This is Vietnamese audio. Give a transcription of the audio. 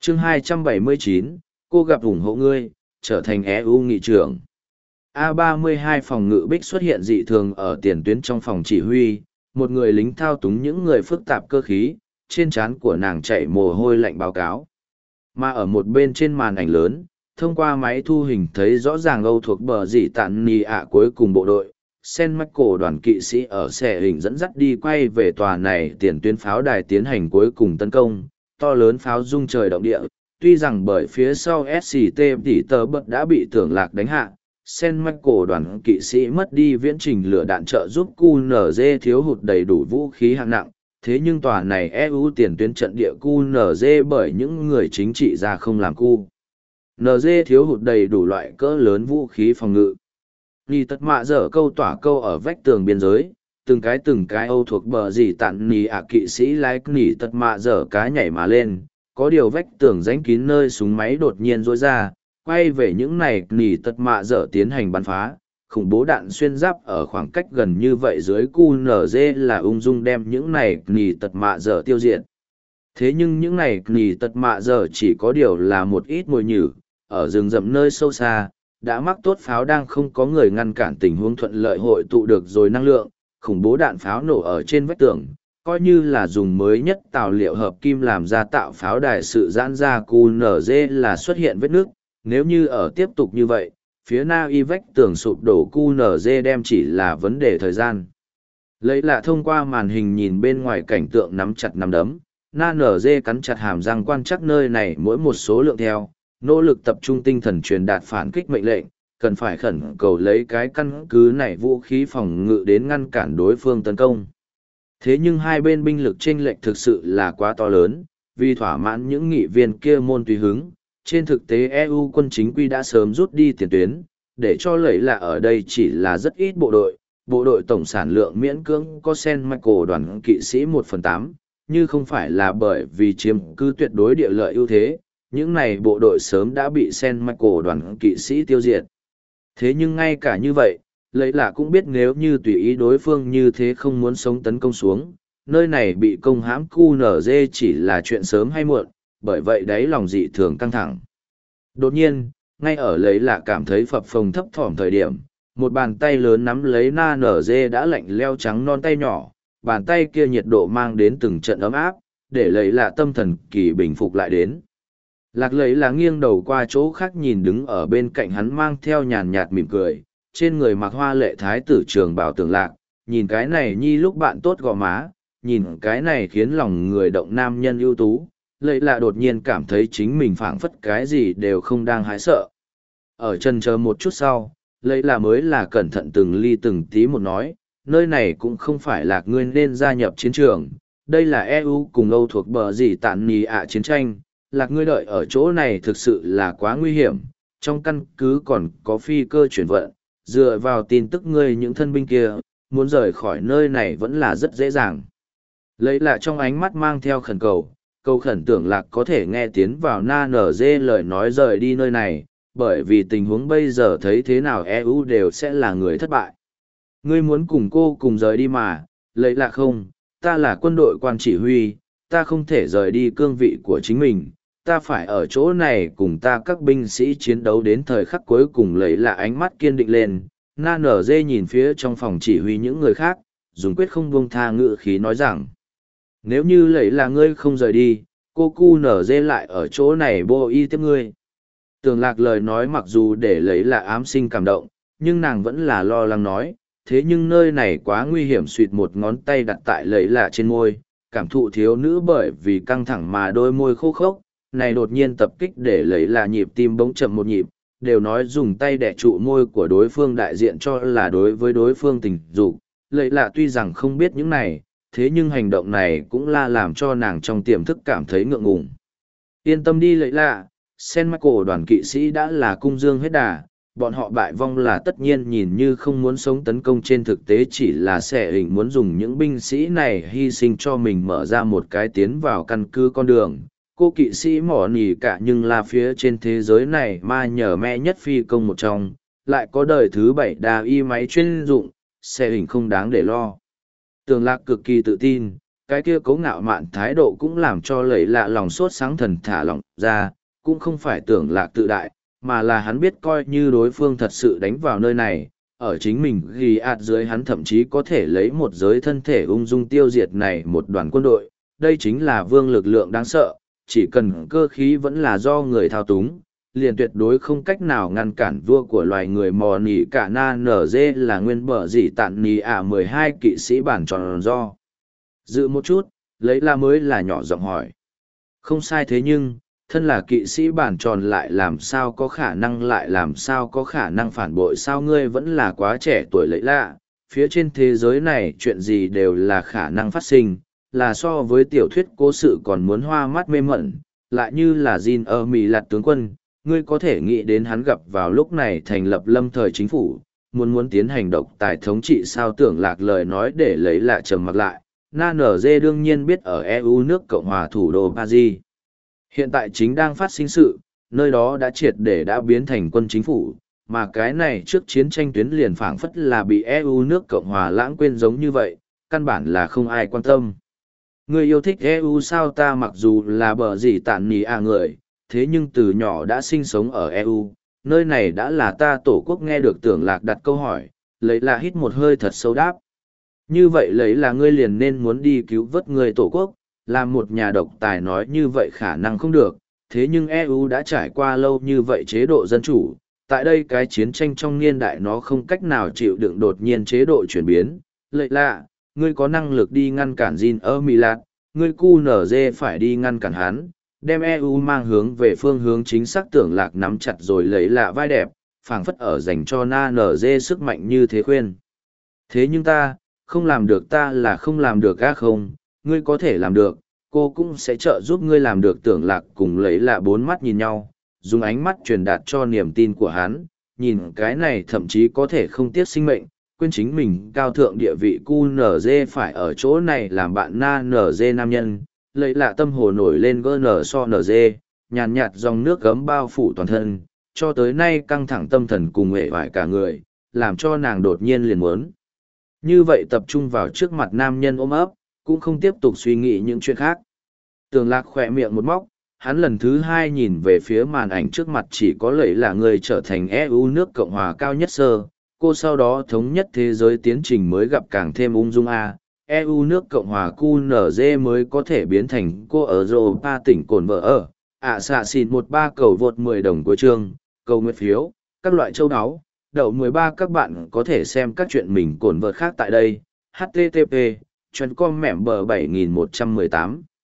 chương 279, cô gặp ủng hộ ngươi, trở thành EU nghị trưởng. A32 phòng ngự bích xuất hiện dị thường ở tiền tuyến trong phòng chỉ huy, một người lính thao túng những người phức tạp cơ khí, trên trán của nàng chảy mồ hôi lạnh báo cáo. Mà ở một bên trên màn ảnh lớn, thông qua máy thu hình thấy rõ ràng Âu thuộc bờ dị tạn nì ạ cuối cùng bộ đội. Sen Michael đoàn kỵ sĩ ở xe hình dẫn dắt đi quay về tòa này tiền tuyến pháo đài tiến hành cuối cùng tấn công, to lớn pháo rung trời động địa, tuy rằng bởi phía sau SCT tỉ tờ bật đã bị tưởng lạc đánh hạ, Sen Michael đoàn kỵ sĩ mất đi viễn trình lửa đạn trợ giúp QNZ thiếu hụt đầy đủ vũ khí hạng nặng, thế nhưng tòa này EU tiền tuyến trận địa QNZ bởi những người chính trị ra không làm QNZ thiếu hụt đầy đủ loại cỡ lớn vũ khí phòng ngự. Nì tật mạ dở câu tỏa câu ở vách tường biên giới, từng cái Âu thuộc bờ gì tặn nì ạ kỵ sĩ lái nỉ tật mạ dở cá nhảy mà lên, có điều vách tường rãnh kín nơi súng máy đột nhiên rối ra, quay về những này nỉ tật mạ dở tiến hành bắn phá, khủng bố đạn xuyên giáp ở khoảng cách gần như vậy dưới QNZ là ung dung đem những này nỉ tật mạ dở tiêu diệt. Thế nhưng những này nỉ tật mạ dở chỉ có điều là một ít mồi nhử, ở rừng rậm nơi sâu xa. Đã mắc tốt pháo đang không có người ngăn cản tình huống thuận lợi hội tụ được rồi năng lượng, khủng bố đạn pháo nổ ở trên vách tường, coi như là dùng mới nhất tàu liệu hợp kim làm ra tạo pháo đài sự giãn ra QNZ là xuất hiện vết nước, nếu như ở tiếp tục như vậy, phía na y vách tường sụp đổ QNZ đem chỉ là vấn đề thời gian. Lấy lạ thông qua màn hình nhìn bên ngoài cảnh tượng nắm chặt nắm đấm, na NZ cắn chặt hàm răng quan chắc nơi này mỗi một số lượng theo. Nỗ lực tập trung tinh thần truyền đạt phản kích mệnh lệnh, cần phải khẩn cầu lấy cái căn cứ này vũ khí phòng ngự đến ngăn cản đối phương tấn công. Thế nhưng hai bên binh lực chênh lệch thực sự là quá to lớn, vì thỏa mãn những nghị viên kia môn tùy hứng, trên thực tế EU quân chính quy đã sớm rút đi tiền tuyến, để cho lẫy là ở đây chỉ là rất ít bộ đội tổng sản lượng miễn cưỡng có Sen Michael đoàn kỵ sĩ 1/8, như không phải là bởi vì chiếm cứ tuyệt đối địa lợi ưu thế. Những này bộ đội sớm đã bị Sen Michael đoàn kỵ sĩ tiêu diệt. Thế nhưng ngay cả như vậy, lấy là cũng biết nếu như tùy ý đối phương như thế không muốn sống tấn công xuống, nơi này bị công hãm QNZ chỉ là chuyện sớm hay muộn, bởi vậy đấy lòng dị thường căng thẳng. Đột nhiên, ngay ở lấy là cảm thấy phập phồng thấp thỏm thời điểm, một bàn tay lớn nắm lấy na NZ đã lạnh leo trắng non tay nhỏ, bàn tay kia nhiệt độ mang đến từng trận ấm áp, để lấy là tâm thần kỳ bình phục lại đến. Lạc lấy là nghiêng đầu qua chỗ khác nhìn đứng ở bên cạnh hắn mang theo nhàn nhạt mỉm cười, trên người mặc hoa lệ thái tử trường bảo tưởng lạc, nhìn cái này nhi lúc bạn tốt gò má, nhìn cái này khiến lòng người động nam nhân ưu tú, lấy là đột nhiên cảm thấy chính mình phảng phất cái gì đều không đang hái sợ. Ở chân chờ một chút sau, lấy là mới là cẩn thận từng ly từng tí một nói, nơi này cũng không phải là ngươi nên gia nhập chiến trường, đây là EU cùng Âu thuộc bờ gì tạn nì ạ chiến tranh. Lạc ngươi đợi ở chỗ này thực sự là quá nguy hiểm, trong căn cứ còn có phi cơ chuyển vận, dựa vào tin tức ngươi những thân binh kia, muốn rời khỏi nơi này vẫn là rất dễ dàng. Lấy lại trong ánh mắt mang theo khẩn cầu, câu khẩn tưởng Lạc có thể nghe tiến vào na nở dê lời nói rời đi nơi này, bởi vì tình huống bây giờ thấy thế nào EU đều sẽ là người thất bại. Ngươi muốn cùng cô cùng rời đi mà, lấy là không, ta là quân đội quan chỉ huy, ta không thể rời đi cương vị của chính mình, ta phải ở chỗ này cùng ta các binh sĩ chiến đấu đến thời khắc cuối cùng. Lấy là ánh mắt kiên định lên, na nở dê nhìn phía trong phòng chỉ huy những người khác, dùng quyết không buông tha ngữ khí nói rằng, nếu như lấy là ngươi không rời đi, cô cu nở dê lại ở chỗ này bô y tiếp ngươi. Tường lạc lời nói mặc dù để lấy là ám sinh cảm động, nhưng nàng vẫn là lo lắng nói, thế nhưng nơi này quá nguy hiểm. Suýt một ngón tay đặt tại lấy là trên môi, cảm thụ thiếu nữ bởi vì căng thẳng mà đôi môi khô khốc, này đột nhiên tập kích để lấy là nhịp tim bỗng chậm một nhịp, đều nói dùng tay đẻ trụ môi của đối phương đại diện cho là đối với đối phương tình dục. Lấy là tuy rằng không biết những này, thế nhưng hành động này cũng là làm cho nàng trong tiềm thức cảm thấy ngượng ngùng. Yên tâm đi lấy là, Sen Michael đoàn kỵ sĩ đã là cung dương hết đà, bọn họ bại vong là tất nhiên, nhìn như không muốn sống tấn công trên thực tế chỉ là sẽ hình muốn dùng những binh sĩ này hy sinh cho mình mở ra một cái tiến vào căn cứ con đường. Cô kỵ sĩ mỏ nỉ cả nhưng là phía trên thế giới này ma nhờ me nhất phi công một trong, lại có đời thứ 7 đà y máy chuyên dụng, sẽ hình không đáng để lo. Tường lạc cực kỳ tự tin, cái kia cố ngạo mạn thái độ cũng làm cho lầy lạ lòng sốt sáng thần thả lỏng ra, cũng không phải tưởng lạc tự đại, mà là hắn biết coi như đối phương thật sự đánh vào nơi này, ở chính mình ghi ạt dưới hắn thậm chí có thể lấy một giới thân thể ung dung tiêu diệt này một đoàn quân đội, đây chính là vương lực lượng đáng sợ, chỉ cần cơ khí vẫn là do người thao túng, liền tuyệt đối không cách nào ngăn cản vua của loài người mò nỉ cả na nở dê là nguyên bờ gì tạn nỉ 12 kỵ sĩ bản tròn do. Dự một chút, lấy la mới là nhỏ giọng hỏi. Không sai thế nhưng, thân là kỵ sĩ bản tròn lại làm sao có khả năng phản bội sao ngươi vẫn là quá trẻ tuổi lấy lạ, phía trên thế giới này chuyện gì đều là khả năng phát sinh, là so với tiểu thuyết cố sự còn muốn hoa mắt mê mẩn, lại như là Jin ở Mỹ lạt tướng quân, ngươi có thể nghĩ đến hắn gặp vào lúc này thành lập lâm thời chính phủ, muốn tiến hành độc tài thống trị sao tưởng lạc lời nói để lấy lạ trầm mặc lại. NNG đương nhiên biết ở EU nước Cộng hòa thủ đô Paris. Hiện tại chính đang phát sinh sự, nơi đó đã triệt để đã biến thành quân chính phủ, mà cái này trước chiến tranh tuyến liền phảng phất là bị EU nước Cộng hòa lãng quên giống như vậy, căn bản là không ai quan tâm. Người yêu thích EU sao ta mặc dù là bờ gì tản nì người, thế nhưng từ nhỏ đã sinh sống ở EU, nơi này đã là ta tổ quốc nghe được tưởng lạc đặt câu hỏi, lấy là hít một hơi thật sâu đáp. Như vậy lấy là ngươi liền nên muốn đi cứu vớt người tổ quốc, làm một nhà độc tài nói như vậy khả năng không được, thế nhưng EU đã trải qua lâu như vậy chế độ dân chủ, tại đây cái chiến tranh trong niên đại nó không cách nào chịu đựng đột nhiên chế độ chuyển biến, lợi lạ, ngươi có năng lực đi ngăn cản Jin ở Milan, ngươi QNZ phải đi ngăn cản hắn, đem EU mang hướng về phương hướng chính xác tưởng lạc nắm chặt rồi lấy lạ vai đẹp, phảng phất ở dành cho NNZ sức mạnh như thế khuyên. Thế nhưng ta là không làm được không, ngươi có thể làm được, cô cũng sẽ trợ giúp ngươi làm được tưởng lạc cùng lấy lạ bốn mắt nhìn nhau, dùng ánh mắt truyền đạt cho niềm tin của hắn, nhìn cái này thậm chí có thể không tiếc sinh mệnh, quên chính mình cao thượng địa vị QNZ phải ở chỗ này làm bạn NNZ nam nhân, lấy lạ tâm hồ nổi lên GN so NZ, nhàn nhạt dòng nước gấm bao phủ toàn thân, cho tới nay căng thẳng tâm thần cùng hệ vải cả người, làm cho nàng đột nhiên liền muốn. Như vậy tập trung vào trước mặt nam nhân ôm ấp, cũng không tiếp tục suy nghĩ những chuyện khác. Tường lạc khỏe miệng một móc, hắn lần thứ hai nhìn về phía màn ảnh trước mặt chỉ có lệ là người trở thành EU nước Cộng hòa cao nhất sơ, cô sau đó thống nhất thế giới tiến trình mới gặp càng thêm ung dung EU nước Cộng hòa QNZ mới có thể biến thành cô ở Europa tỉnh cồn vợ ở, xạ xịn 13 cầu vượt 10 đồng của chương, cầu nguyện phiếu, các loại châu áo. Đậu 13 các bạn có thể xem các chuyện mình cồn vợt khác tại đây. http://com mẻm bờ 7118